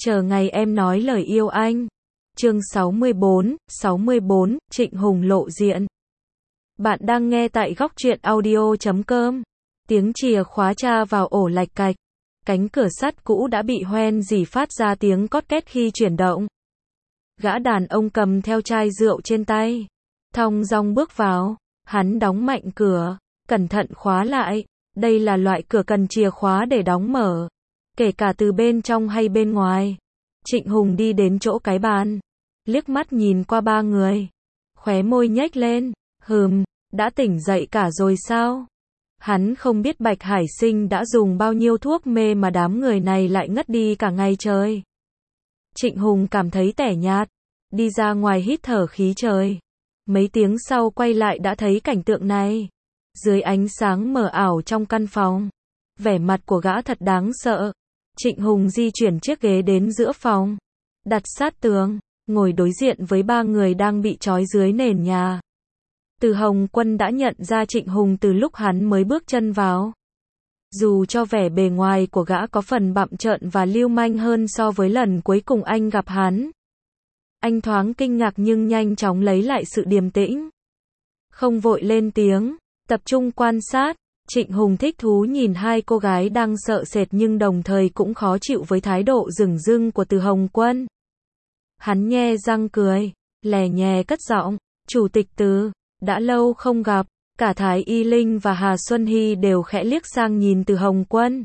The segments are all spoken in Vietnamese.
Chờ ngày em nói lời yêu anh. Chương 64, Trịnh Hùng lộ diện. Bạn đang nghe tại góc truyện audio.com. Tiếng chìa khóa tra vào ổ lạch cạch. Cánh cửa sắt cũ đã bị hoen rỉ phát ra tiếng cót két khi chuyển động. Gã đàn ông cầm theo chai rượu trên tay. Thong dong bước vào. Hắn đóng mạnh cửa. Cẩn thận khóa lại. Đây là loại cửa cần chìa khóa để đóng mở. Kể cả từ bên trong hay bên ngoài. Trịnh Hùng đi đến chỗ cái bàn. Liếc mắt nhìn qua ba người. Khóe môi nhếch lên. Đã tỉnh dậy cả rồi sao? Hắn không biết Bạch Hải Sinh đã dùng bao nhiêu thuốc mê mà đám người này lại ngất đi cả ngày trời. Trịnh Hùng cảm thấy tẻ nhạt. Đi ra ngoài hít thở khí trời. Mấy tiếng sau quay lại đã thấy cảnh tượng này. Dưới ánh sáng mờ ảo trong căn phòng. Vẻ mặt của gã thật đáng sợ. Trịnh Hùng di chuyển chiếc ghế đến giữa phòng. Đặt sát tường. Ngồi đối diện với ba người đang bị trói dưới nền nhà. Từ Hồng Quân đã nhận ra Trịnh Hùng từ lúc hắn mới bước chân vào. Dù cho vẻ bề ngoài của gã có phần bặm trợn và lưu manh hơn so với lần cuối cùng anh gặp hắn. Anh thoáng kinh ngạc nhưng nhanh chóng lấy lại sự điềm tĩnh. Không vội lên tiếng, tập trung quan sát. Trịnh Hùng thích thú nhìn hai cô gái đang sợ sệt nhưng đồng thời cũng khó chịu với thái độ dửng dưng của Từ Hồng Quân. Hắn nhe răng cười, lè nhè cất giọng, "Chủ tịch Từ, đã lâu không gặp." Cả Thái Y Linh và Hà Xuân Hy đều khẽ liếc sang nhìn Từ Hồng Quân.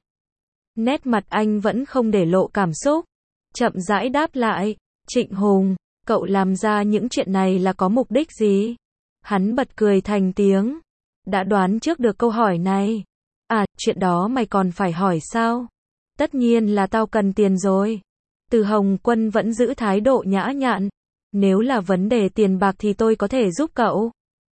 Nét mặt anh vẫn không để lộ cảm xúc. Chậm rãi đáp lại, "Trịnh Hùng, cậu làm ra những chuyện này là có mục đích gì?" Hắn bật cười thành tiếng. "Đã đoán trước được câu hỏi này. À, chuyện đó mày còn phải hỏi sao? Tất nhiên là tao cần tiền rồi." Từ Hồng Quân vẫn giữ thái độ nhã nhặn. "Nếu là vấn đề tiền bạc thì tôi có thể giúp cậu.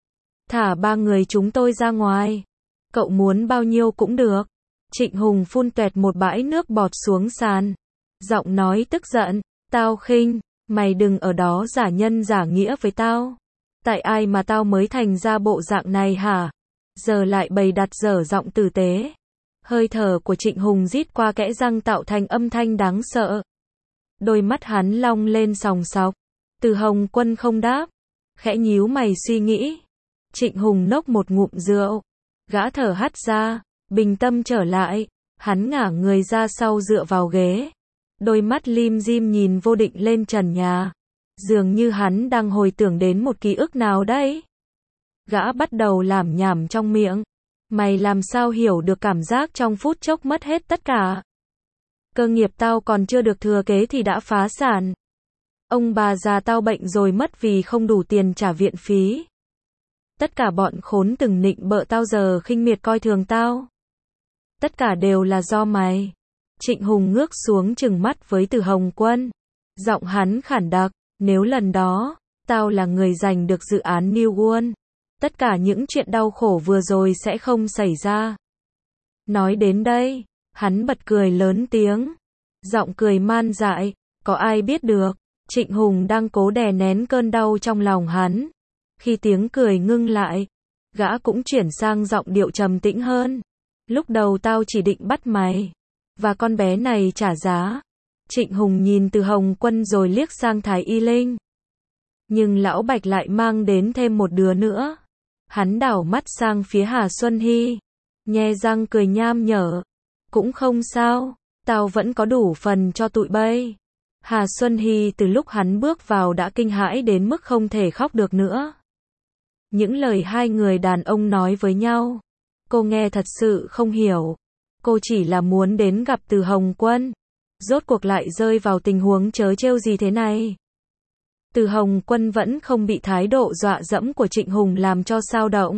Thả ba người chúng tôi ra ngoài. Cậu muốn bao nhiêu cũng được." Trịnh Hùng phun toẹt một bãi nước bọt xuống sàn. Giọng nói tức giận, "Tao khinh, mày đừng ở đó giả nhân giả nghĩa với tao. Tại ai mà tao mới thành ra bộ dạng này hả?" Giờ lại bày đặt dở giọng tử tế. Hơi thở của Trịnh Hùng rít qua kẽ răng tạo thành âm thanh đáng sợ. Đôi mắt hắn long lên sòng sọc. Từ Hồng Quân không đáp. Khẽ nhíu mày suy nghĩ. Trịnh Hùng nốc một ngụm rượu. Gã thở hắt ra. Bình tâm trở lại. Hắn ngả người ra sau dựa vào ghế. Đôi mắt lim dim nhìn vô định lên trần nhà. Dường như hắn đang hồi tưởng đến một ký ức nào đấy. Gã bắt đầu lảm nhảm trong miệng. "Mày làm sao hiểu được cảm giác trong phút chốc mất hết tất cả? Cơ nghiệp tao còn chưa được thừa kế thì đã phá sản. Ông bà già tao bệnh rồi mất vì không đủ tiền trả viện phí. Tất cả bọn khốn từng nịnh bợ tao giờ khinh miệt coi thường tao. Tất cả đều là do mày." Trịnh Hùng ngước xuống trừng mắt với Từ Hồng Quân. Giọng hắn khản đặc, "Nếu lần đó, tao là người giành được dự án New World, tất cả những chuyện đau khổ vừa rồi sẽ không xảy ra." Nói đến đây, hắn bật cười lớn tiếng. Giọng cười man dại, "Có ai biết được." Trịnh Hùng đang cố đè nén cơn đau trong lòng hắn. Khi tiếng cười ngưng lại, gã cũng chuyển sang giọng điệu trầm tĩnh hơn. "Lúc đầu tao chỉ định bắt mày và con bé này trả giá." Trịnh Hùng nhìn Từ Hồng Quân rồi liếc sang Thái Y Linh. Nhưng lão Bạch lại mang đến thêm một đứa nữa. Hắn đảo mắt sang phía Hà Xuân Hy. Nhe răng cười nham nhở. "Cũng không sao, tao vẫn có đủ phần cho tụi bay." Hà Xuân Hy từ lúc hắn bước vào đã kinh hãi đến mức không thể khóc được nữa. Những lời hai người đàn ông nói với nhau, cô nghe thật sự không hiểu. Cô chỉ là muốn đến gặp Từ Hồng Quân. Rốt cuộc lại rơi vào tình huống trớ trêu gì thế này? Từ Hồng Quân vẫn không bị thái độ dọa dẫm của Trịnh Hùng làm cho xao động.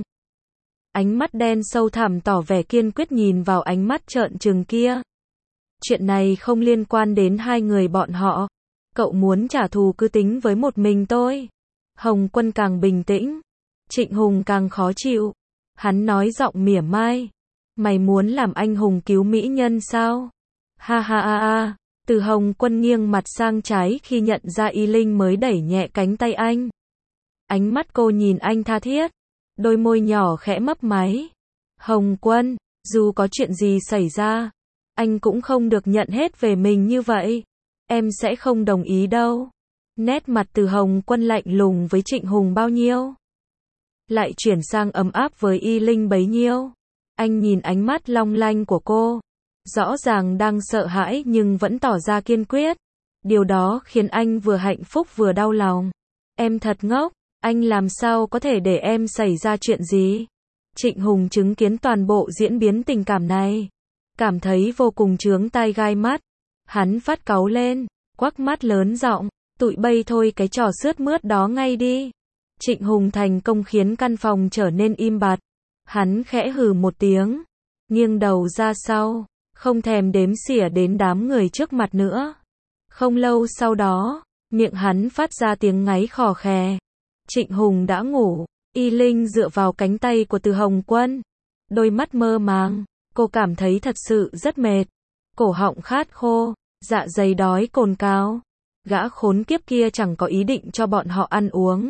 Ánh mắt đen sâu thẳm tỏ vẻ kiên quyết nhìn vào ánh mắt trợn trừng kia. "Chuyện này không liên quan đến hai người bọn họ. Cậu muốn trả thù cứ tính với một mình tôi." Hồng Quân càng bình tĩnh. Trịnh Hùng càng khó chịu. Hắn nói giọng mỉa mai. "Mày muốn làm anh hùng cứu mỹ nhân sao? Ha ha ha ha." Từ Hồng Quân nghiêng mặt sang trái khi nhận ra Y Linh mới đẩy nhẹ cánh tay anh. Ánh mắt cô nhìn anh tha thiết. Đôi môi nhỏ khẽ mấp máy. "Hồng Quân, dù có chuyện gì xảy ra, anh cũng không được nhận hết về mình như vậy." Em sẽ không đồng ý đâu. Nét mặt Từ Hồng Quân lạnh lùng với Trịnh Hùng bao nhiêu, lại chuyển sang ấm áp với Y Linh bấy nhiêu. Anh nhìn ánh mắt long lanh của cô, rõ ràng đang sợ hãi nhưng vẫn tỏ ra kiên quyết. Điều đó khiến anh vừa hạnh phúc vừa đau lòng. Em thật ngốc, anh làm sao có thể để em xảy ra chuyện gì? Trịnh Hùng chứng kiến toàn bộ diễn biến tình cảm này, cảm thấy vô cùng chướng tai gai mắt. Hắn phát cáu lên, quắc mắt lớn giọng, tụi bay thôi cái trò sướt mướt đó ngay đi. Trịnh Hùng thành công khiến căn phòng trở nên im bặt. Hắn khẽ hừ một tiếng, nghiêng đầu ra sau, không thèm đếm xỉa đến đám người trước mặt nữa. Không lâu sau đó, miệng hắn phát ra tiếng ngáy khò khè. Trịnh Hùng đã ngủ, Y Linh dựa vào cánh tay của Từ Hồng Quân, đôi mắt mơ màng, cô cảm thấy thật sự rất mệt. Cổ họng khát khô, dạ dày đói cồn cào. Gã khốn kiếp kia chẳng có ý định cho bọn họ ăn uống.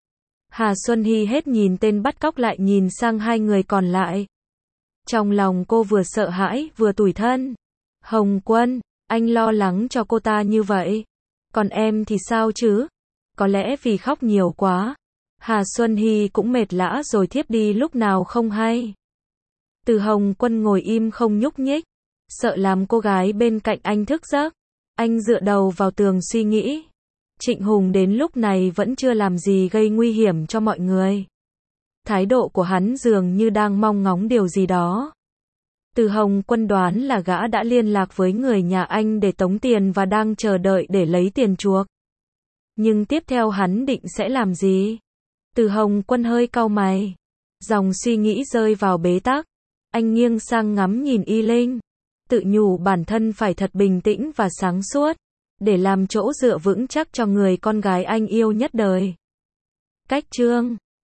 Hà Xuân Hy hết nhìn tên bắt cóc lại nhìn sang hai người còn lại. Trong lòng cô vừa sợ hãi vừa tủi thân. Hồng Quân, anh lo lắng cho cô ta như vậy. Còn em thì sao chứ? Có lẽ vì khóc nhiều quá. Hà Xuân Hy cũng mệt lã rồi thiếp đi lúc nào không hay. Từ Hồng Quân ngồi im không nhúc nhích, sợ làm cô gái bên cạnh anh thức giấc. Anh dựa đầu vào tường suy nghĩ. Trịnh Hùng đến lúc này vẫn chưa làm gì gây nguy hiểm cho mọi người. Thái độ của hắn dường như đang mong ngóng điều gì đó. Từ Hồng Quân đoán là gã đã liên lạc với người nhà anh để tống tiền và đang chờ đợi để lấy tiền chuộc. Nhưng tiếp theo hắn định sẽ làm gì? Từ Hồng Quân hơi cau mày. Dòng suy nghĩ rơi vào bế tắc. Anh nghiêng sang ngắm nhìn Y Linh, tự nhủ bản thân phải thật bình tĩnh và sáng suốt, để làm chỗ dựa vững chắc cho người con gái anh yêu nhất đời. Cách chương